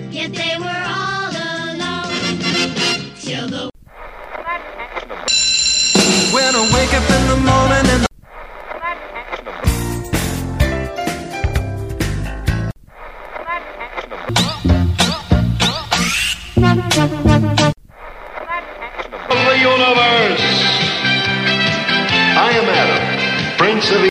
yet they were all alone. Till the When I wake up in the morning and the universe. I am Adam, Prince of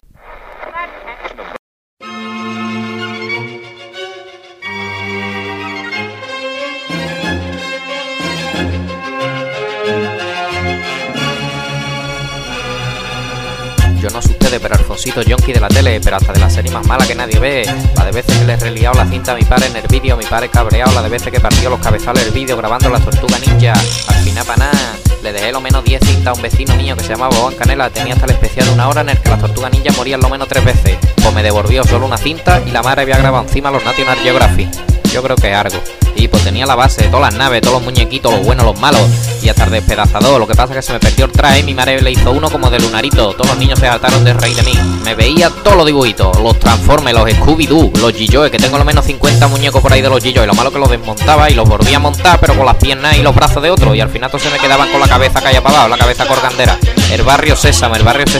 Yo no sé ustedes, pero Alfonsito Yonki de la tele, pero hasta de la serie más mala que nadie ve. La de veces que le he reliado la cinta a mi padre en el vídeo, mi padre cabreado, la de veces que partió los cabezales del vídeo grabando la Tortuga Ninja. Al final para nada, le dejé lo menos 10 cintas a un vecino mío que se llamaba Juan Canela, tenía hasta el especial de 1 hora en el que las Tortugas Ninja morían lo menos 3 veces. Pues me devolvió solo una cinta y la madre había grabado encima los National Geographic. Yo creo que es algo. Y pues tenía la base de todas las naves, todos los muñequitos, los buenos, los malos, y hasta el despedazador. Lo que pasa es que se me perdió el traje y mi madre le hizo uno como de Lunarito. Todos los niños se hartaron de reír de mí. Me veía todos los dibujitos, los Transformers, los Scooby-Doo, los G.I.Joe, que tengo lo menos 50 muñecos por ahí de los G.I.Joe. Lo malo que los desmontaba y los volvía a montar, pero con las piernas y los brazos de otro. Y al final todos se me quedaban con la cabeza calla para abajo, la cabeza corgandera. El barrio Sésamo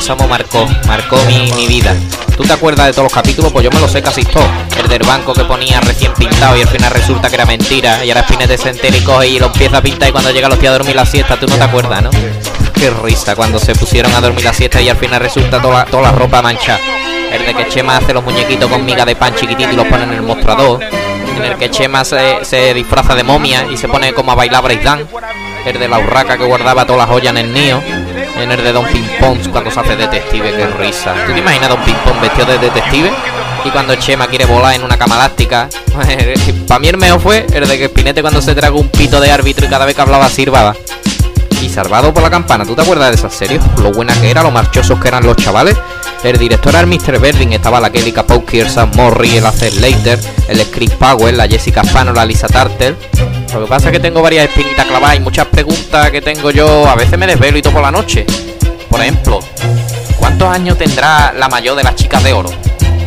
marcó mi vida. ¿Tú te acuerdas de todos los capítulos? Pues yo me los sé casi todos. El del banco que ponía recién pintado y al final resulta que era mentira. Y ahora Spinete se entera y coge y lo empieza a pintar y cuando llega los días a dormir la siesta, tú no te acuerdas, ¿no? Qué risa cuando se pusieron a dormir la siesta y al final resulta toda la ropa manchada. El de que Chema hace los muñequitos con miga de pan chiquitito y los pone en el mostrador. En el que Chema se disfraza de momia y se pone como a bailar breakdance. El de la urraca que guardaba todas las joyas en el nido. En el de Don Pimpón cuando se hace detective, qué risa. ¿Tú te imaginas a Don Pimpón vestido de detective? Y cuando Chema quiere volar en una cama elástica. Para mí el mejor fue el de que Spinete cuando se tragó un pito de árbitro y cada vez que hablaba silbaba. Y Salvado por la Campana, ¿tú te acuerdas de esas series? Lo buena que era, lo marchosos que eran los chavales. El director era el Mr. Berding, estaba la Kelly Kapowski, el Sam Morris, el Acer Leiter, el Chris Powell, la Jessica Spano, la Lisa Tarter. Lo que pasa es que tengo varias espinitas clavadas y muchas preguntas que tengo yo. A veces me desvelo y todo por la noche. Por ejemplo, ¿cuántos años tendrá la mayor de las chicas de oro?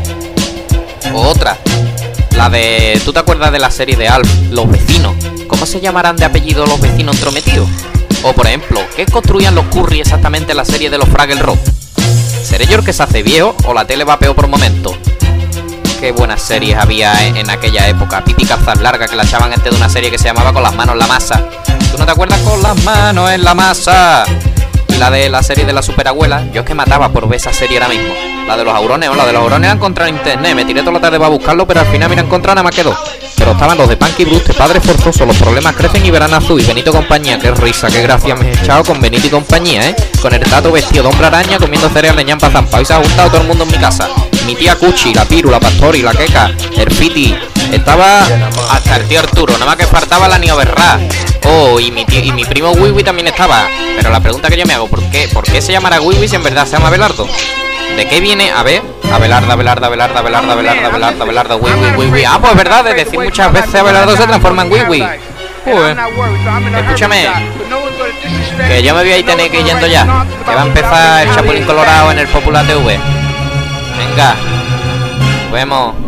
O otra, la de... ¿Tú te acuerdas de la serie de Alf, Los Vecinos? ¿Cómo se llamarán de apellido los vecinos entrometidos? O por ejemplo, ¿qué construían los Curry exactamente en la serie de los Fraggle Rock? ¿Seré yo el que se hace viejo o la tele va peor por momentos? Qué buenas series había en aquella época. Pipi Calzas Larga, que la echaban antes de una serie que se llamaba Con las manos en la masa. ¿Tú no te acuerdas? Con las manos en la masa. Y la de la serie de la superabuela, yo es que mataba por ver esa serie ahora mismo. La de los aurones, la de los aurones la encontré en internet. Me tiré toda la tarde para buscarlo, pero al final mira encontrar nada más quedó. Pero estaban los de Punky Brewster, Padre Forzoso, Los Problemas Crecen y Verano Azul y Benito y Compañía. Qué risa, qué gracia me he echado con Benito y Compañía, con el Tato vestido de hombre araña comiendo cereal de ñampa zampao. Y se ha juntado todo el mundo en mi casa. Mi tía Cuchi, la Piru, la Pastori, la Queca, el Fiti. Estaba hasta el tío Arturo, nada más que faltaba la Nioberrá. Oh, y mi primo Wiwi también estaba. Pero la pregunta que yo me hago, ¿por qué se llamará Wiwi si en verdad se llama Abelardo? ¿De qué viene? A ver, Abelardo, Wiwi. Ah, pues es verdad, de decir muchas veces Abelardo se transforma en Wiwi. Escúchame, que yo me voy a ir tener que ir yendo ya, que va a empezar el Chapulín Colorado en el Popular TV. Venga, nos vemos.